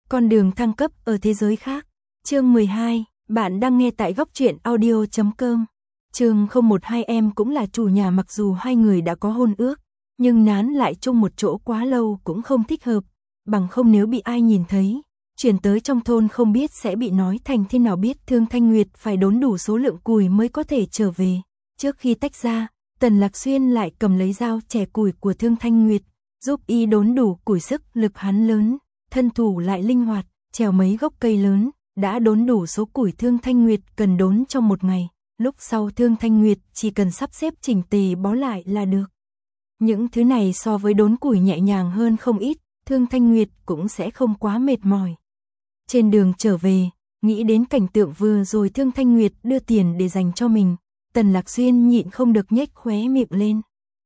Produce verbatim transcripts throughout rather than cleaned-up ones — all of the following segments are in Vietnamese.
Con đường thăng cấp ở thế giới khác. Chương mười hai, bạn đang nghe tại góc truyện audio chấm com. Chương không một hai em cũng là chủ nhà, mặc dù hai người đã có hôn ước, nhưng nán lại chung một chỗ quá lâu cũng không thích hợp, bằng không nếu bị ai nhìn thấy, chuyển tới trong thôn không biết sẽ bị nói thành thế nào. Biết Thương Thanh Nguyệt phải đốn đủ số lượng củi mới có thể trở về. Trước khi tách ra, Tần Lạc Xuyên lại cầm lấy dao chẻ củi của Thương Thanh Nguyệt, giúp y đốn đủ củi. Sức lực hắn lớn, thân thủ lại linh hoạt, trèo mấy gốc cây lớn, đã đốn đủ số củi Thương Thanh Nguyệt cần đốn trong một ngày. Lúc sau Thương Thanh Nguyệt chỉ cần sắp xếp chỉnh tề bó lại là được. Những thứ này so với đốn củi nhẹ nhàng hơn không ít, Thương Thanh Nguyệt cũng sẽ không quá mệt mỏi. Trên đường trở về, nghĩ đến cảnh tượng vừa rồi Thương Thanh Nguyệt đưa tiền để dành cho mình, Tần Lạc Xuyên nhịn không được nhếch khóe miệng lên.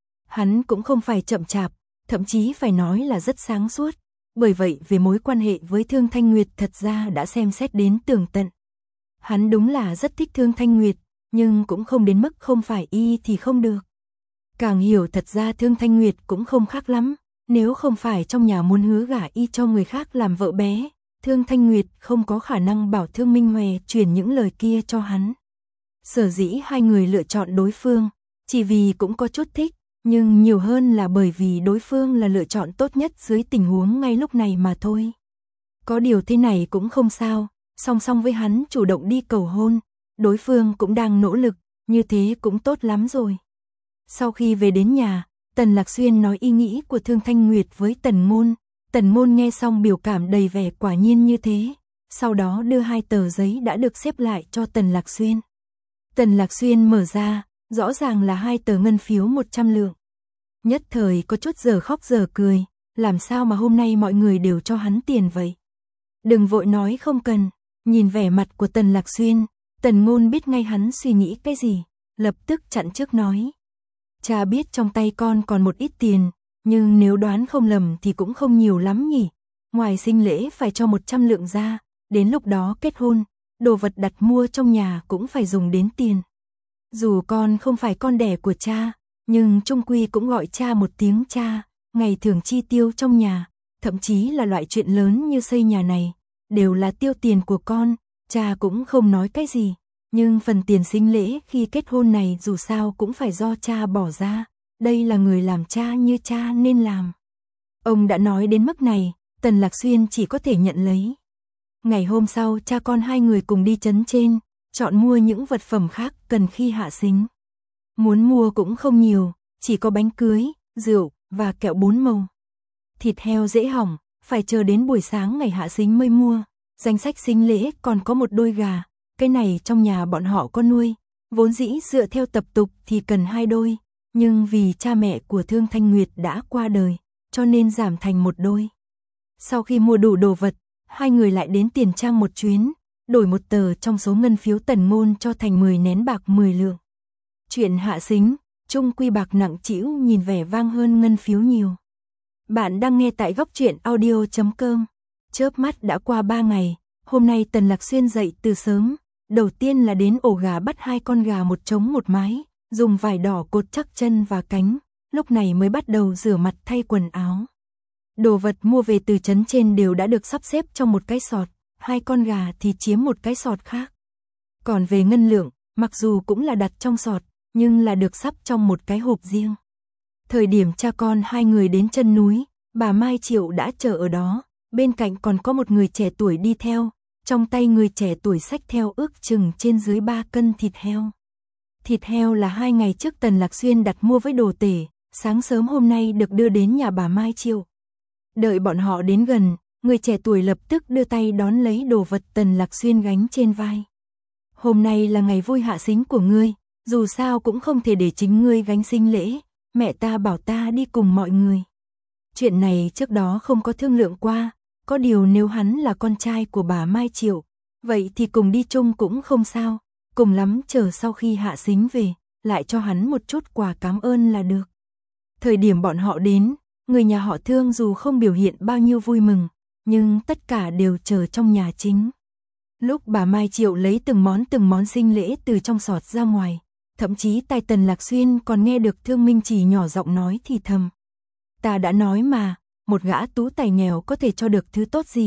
Hắn cũng không phải chậm chạp, thậm chí phải nói là rất sáng suốt, bởi vậy về mối quan hệ với Thương Thanh Nguyệt thật ra đã xem xét đến tường tận. Hắn đúng là rất thích Thương Thanh Nguyệt, nhưng cũng không đến mức không phải y thì không được. Càng hiểu thật ra Thương Thanh Nguyệt cũng không khác lắm, nếu không phải trong nhà muốn hứa gả y cho người khác làm vợ bé, Thương Thanh Nguyệt không có khả năng bảo Thương Minh Hòe truyền những lời kia cho hắn. Sở dĩ hai người lựa chọn đối phương, chỉ vì cũng có chút thích, nhưng nhiều hơn là bởi vì đối phương là lựa chọn tốt nhất dưới tình huống ngay lúc này mà thôi. Có điều thế này cũng không sao, song song với hắn chủ động đi cầu hôn, đối phương cũng đang nỗ lực, như thế cũng tốt lắm rồi. Sau khi về đến nhà, Tần Lạc Xuyên nói ý nghĩ của Thương Thanh Nguyệt với Tần Ngôn. Tần Ngôn nghe xong biểu cảm đầy vẻ quả nhiên như thế, sau đó đưa hai tờ giấy đã được xếp lại cho Tần Lạc Xuyên. Tần Lạc Xuyên mở ra, rõ ràng là hai tờ ngân phiếu một trăm lượng. Nhất thời có chút giờ khóc giờ cười, làm sao mà hôm nay mọi người đều cho hắn tiền vậy? Đừng vội nói không cần. Nhìn vẻ mặt của Tần Lạc Xuyên, Tần Ngôn biết ngay hắn suy nghĩ cái gì, lập tức chặn trước nói. Cha biết trong tay con còn một ít tiền, nhưng nếu đoán không lầm thì cũng không nhiều lắm nhỉ. Ngoài sinh lễ phải cho một trăm lượng ra, đến lúc đó kết hôn, đồ vật đặt mua trong nhà cũng phải dùng đến tiền. Dù con không phải con đẻ của cha, nhưng chung quy cũng gọi cha một tiếng cha, ngày thường chi tiêu trong nhà, thậm chí là loại chuyện lớn như xây nhà này, đều là tiêu tiền của con, cha cũng không nói cái gì. Nhưng phần tiền sinh lễ khi kết hôn này dù sao cũng phải do cha bỏ ra, đây là người làm cha như cha nên làm. Ông đã nói đến mức này, Tần Lạc Xuyên chỉ có thể nhận lấy. Ngày hôm sau cha con hai người cùng đi trấn trên, chọn mua những vật phẩm khác cần khi hạ sính. Muốn mua cũng không nhiều, chỉ có bánh cưới, rượu và kẹo bốn màu. Thịt heo dễ hỏng, phải chờ đến buổi sáng ngày hạ sính mới mua. Danh sách sính lễ còn có một đôi gà, cái này trong nhà bọn họ có nuôi, vốn dĩ dựa theo tập tục thì cần hai đôi, nhưng vì cha mẹ của Thương Thanh Nguyệt đã qua đời, cho nên giảm thành một đôi. Sau khi mua đủ đồ vật, hai người lại đến tiền trang một chuyến, đổi một tờ trong số ngân phiếu Tần Ngôn cho thành mười nén bạc mười lượng. Chuyện hạ sính, chung quy bạc nặng trĩu nhìn vẻ vang hơn ngân phiếu nhiều. Bạn đang nghe tại góc truyện audio chấm com. Chớp mắt đã qua ba ngày, hôm nay Tần Lạc Xuyên dậy từ sớm, đầu tiên là đến ổ gà bắt hai con gà một trống một mái, dùng vải đỏ cột chắc chân và cánh, lúc này mới bắt đầu rửa mặt thay quần áo. Đồ vật mua về từ trấn trên đều đã được sắp xếp trong một cái sọt, hai con gà thì chiếm một cái sọt khác. Còn về ngân lượng, mặc dù cũng là đặt trong sọt, nhưng là được sắp trong một cái hộp riêng. Thời điểm cha con hai người đến chân núi, bà Mai Triệu đã chờ ở đó, bên cạnh còn có một người trẻ tuổi đi theo, trong tay người trẻ tuổi xách theo ước chừng trên dưới ba cân thịt heo. Thịt heo là hai ngày trước Tần Lạc Xuyên đặt mua với đồ tể, sáng sớm hôm nay được đưa đến nhà bà Mai Triệu. Đợi bọn họ đến gần, người trẻ tuổi lập tức đưa tay đón lấy đồ vật Tần Lạc Xuyên gánh trên vai. Hôm nay là ngày vui hạ sính của ngươi, dù sao cũng không thể để chính ngươi gánh sinh lễ, mẹ ta bảo ta đi cùng mọi người. Chuyện này trước đó không có thương lượng qua, có điều nếu hắn là con trai của bà Mai Triệu, vậy thì cùng đi chung cũng không sao, cùng lắm chờ sau khi hạ sính về, lại cho hắn một chút quà cảm ơn là được. Thời điểm bọn họ đến, người nhà họ Thương dù không biểu hiện bao nhiêu vui mừng, nhưng tất cả đều chờ trong nhà chính. Lúc bà Mai Triệu lấy từng món từng món sinh lễ từ trong sọt ra ngoài, thậm chí tai Tần Lạc Xuyên còn nghe được Thương Minh Chỉ nhỏ giọng nói thì thầm. Ta đã nói mà, một gã tú tài nghèo có thể cho được thứ tốt gì,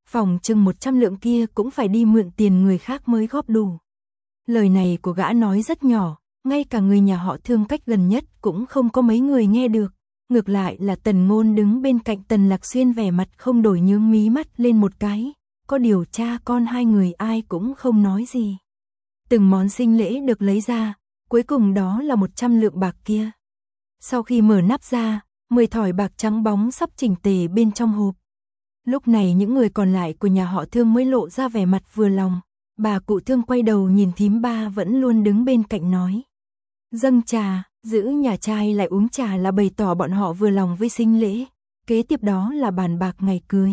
phòng chừng một trăm lượng kia cũng phải đi mượn tiền người khác mới góp đủ. Lời này của gã nói rất nhỏ, ngay cả người nhà họ Thương cách gần nhất cũng không có mấy người nghe được. Ngược lại là Tần Ngôn đứng bên cạnh Tần Lạc Xuyên vẻ mặt không đổi nhướng mí mắt lên một cái, có điều cha con hai người ai cũng không nói gì. Từng món sinh lễ được lấy ra, cuối cùng đó là một trăm lượng bạc kia. Sau khi mở nắp ra, mười thỏi bạc trắng bóng sắp chỉnh tề bên trong hộp. Lúc này những người còn lại của nhà họ Thương mới lộ ra vẻ mặt vừa lòng. Bà cụ Thương quay đầu nhìn thím ba vẫn luôn đứng bên cạnh nói. Dâng trà, giữ nhà trai lại uống trà là bày tỏ bọn họ vừa lòng với sinh lễ. Kế tiếp đó là bàn bạc ngày cưới.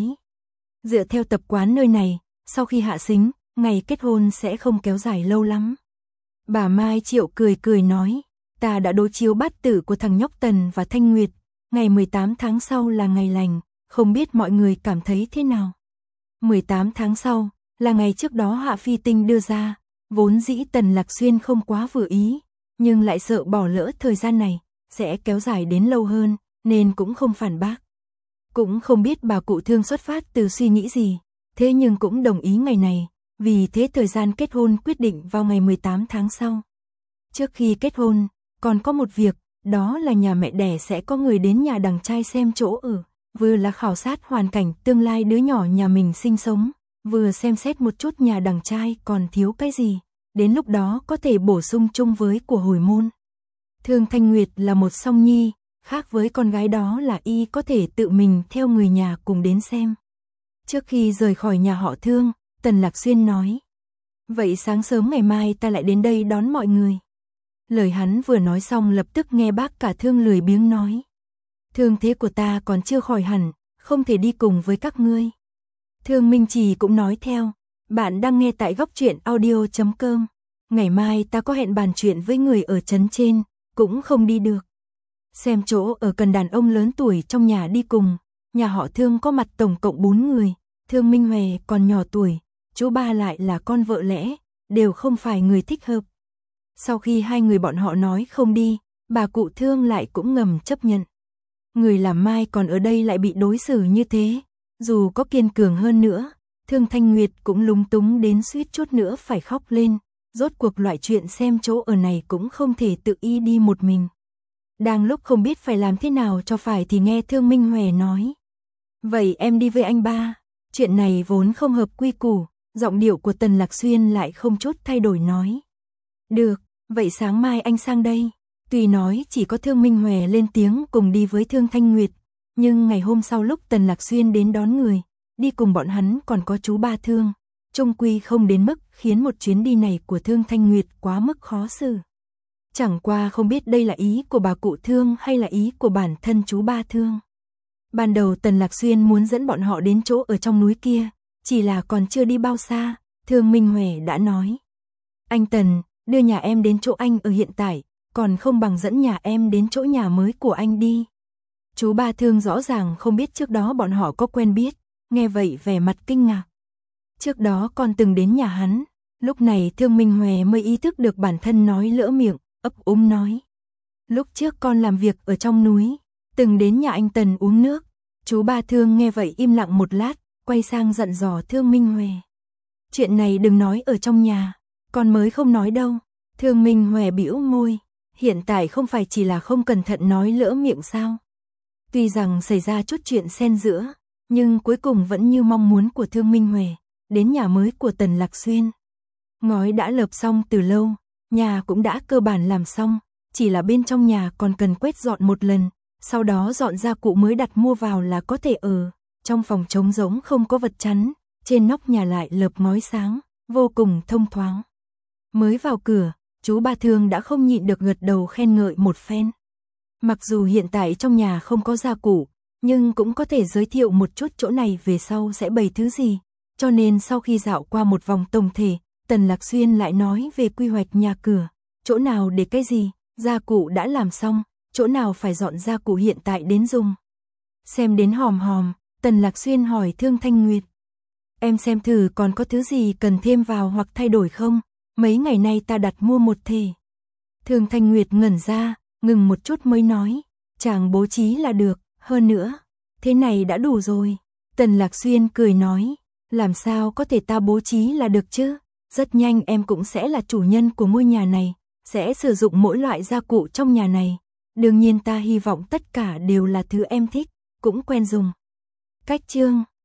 Dựa theo tập quán nơi này, sau khi hạ sính, ngày kết hôn sẽ không kéo dài lâu lắm. Bà Mai Triệu cười cười nói, ta đã đối chiếu bát tử của thằng nhóc Tần và Thanh Nguyệt, ngày mười tám tháng sau là ngày lành, không biết mọi người cảm thấy thế nào. mười tám tháng sau, là ngày trước đó Hạ Phi Tinh đưa ra, vốn dĩ Tần Lạc Xuyên không quá vừa ý, nhưng lại sợ bỏ lỡ thời gian này, sẽ kéo dài đến lâu hơn, nên cũng không phản bác. Cũng không biết bà cụ Thương xuất phát từ suy nghĩ gì, thế nhưng cũng đồng ý ngày này, vì thế thời gian kết hôn quyết định vào ngày mười tám tháng sau. Trước khi kết hôn, còn có một việc, đó là nhà mẹ đẻ sẽ có người đến nhà đằng trai xem chỗ ở, vừa là khảo sát hoàn cảnh tương lai đứa nhỏ nhà mình sinh sống, vừa xem xét một chút nhà đằng trai còn thiếu cái gì, đến lúc đó có thể bổ sung chung với của hồi môn. Thương Thanh Nguyệt là một song nhi, khác với con gái đó là y có thể tự mình theo người nhà cùng đến xem. Trước khi rời khỏi nhà họ Thương, Tần Lạc Xuyên nói, vậy sáng sớm ngày mai ta lại đến đây đón mọi người. Lời hắn vừa nói xong lập tức nghe bác cả Thương lười biếng nói, thương thế của ta còn chưa khỏi hẳn, không thể đi cùng với các ngươi. Thương Minh Trì cũng nói theo, bạn đang nghe tại góc truyện audio chấm com, ngày mai ta có hẹn bàn chuyện với người ở trấn trên, cũng không đi được. Xem chỗ ở cần đàn ông lớn tuổi trong nhà đi cùng, nhà họ Thương có mặt tổng cộng bốn người, Thương Minh Huệ còn nhỏ tuổi, chú ba lại là con vợ lẽ, đều không phải người thích hợp. Sau khi hai người bọn họ nói không đi, bà cụ Thương lại cũng ngầm chấp nhận. Người làm mai còn ở đây lại bị đối xử như thế, dù có kiên cường hơn nữa, Thương Thanh Nguyệt cũng lúng túng đến suýt chút nữa phải khóc lên, rốt cuộc loại chuyện xem chỗ ở này cũng không thể tự y đi một mình. Đang lúc không biết phải làm thế nào cho phải thì nghe Thương Minh Huệ nói, vậy em đi với anh ba. Chuyện này vốn không hợp quy củ, giọng điệu của Tần Lạc Xuyên lại không chút thay đổi nói. Được, vậy sáng mai anh sang đây. Tuy nói chỉ có Thương Minh Huệ lên tiếng cùng đi với Thương Thanh Nguyệt, nhưng ngày hôm sau lúc Tần Lạc Xuyên đến đón người, đi cùng bọn hắn còn có chú ba Thương, chung quy không đến mức khiến một chuyến đi này của Thương Thanh Nguyệt quá mức khó xử. Chẳng qua không biết đây là ý của bà cụ Thương hay là ý của bản thân chú ba Thương. Ban đầu Tần Lạc Xuyên muốn dẫn bọn họ đến chỗ ở trong núi kia, chỉ là còn chưa đi bao xa, Thương Minh Huệ đã nói. Anh Tần, đưa nhà em đến chỗ anh ở hiện tại, còn không bằng dẫn nhà em đến chỗ nhà mới của anh đi. Chú ba Thương rõ ràng không biết trước đó bọn họ có quen biết, nghe vậy vẻ mặt kinh ngạc. Trước đó con từng đến nhà hắn, lúc này Thương Minh Huệ mới ý thức được bản thân nói lỡ miệng, ấp úng nói. Lúc trước con làm việc ở trong núi, từng đến nhà anh Tần uống nước. Chú ba Thương nghe vậy im lặng một lát, quay sang dặn dò Thương Minh Huệ. Chuyện này đừng nói ở trong nhà, con mới không nói đâu. Thương Minh Huệ bĩu môi, hiện tại không phải chỉ là không cẩn thận nói lỡ miệng sao. Tuy rằng xảy ra chút chuyện xen giữa, nhưng cuối cùng vẫn như mong muốn của Thương Minh Huệ, đến nhà mới của Tần Lạc Xuyên. Ngói đã lợp xong từ lâu, nhà cũng đã cơ bản làm xong, chỉ là bên trong nhà còn cần quét dọn một lần. Sau đó dọn gia cụ mới đặt mua vào là có thể ở, trong phòng trống rỗng không có vật chắn, trên nóc nhà lại lợp ngói sáng, vô cùng thông thoáng. Mới vào cửa, chú ba Thương đã không nhịn được gật đầu khen ngợi một phen. Mặc dù hiện tại trong nhà không có gia cụ, nhưng cũng có thể giới thiệu một chút chỗ này về sau sẽ bày thứ gì, cho nên sau khi dạo qua một vòng tổng thể, Tần Lạc Xuyên lại nói về quy hoạch nhà cửa, chỗ nào để cái gì, gia cụ đã làm xong. Chỗ nào phải dọn gia cụ hiện tại đến dùng. Xem đến hòm hòm, Tần Lạc Xuyên hỏi Thương Thanh Nguyệt. Em xem thử còn có thứ gì cần thêm vào hoặc thay đổi không? Mấy ngày nay ta đặt mua một thể. Thương Thanh Nguyệt ngẩn ra, ngừng một chút mới nói. Chàng bố trí là được, hơn nữa. Thế này đã đủ rồi. Tần Lạc Xuyên cười nói. Làm sao có thể ta bố trí là được chứ? Rất nhanh em cũng sẽ là chủ nhân của ngôi nhà này, sẽ sử dụng mỗi loại gia cụ trong nhà này. Đương nhiên ta hy vọng tất cả đều là thứ em thích, cũng quen dùng. Cách chương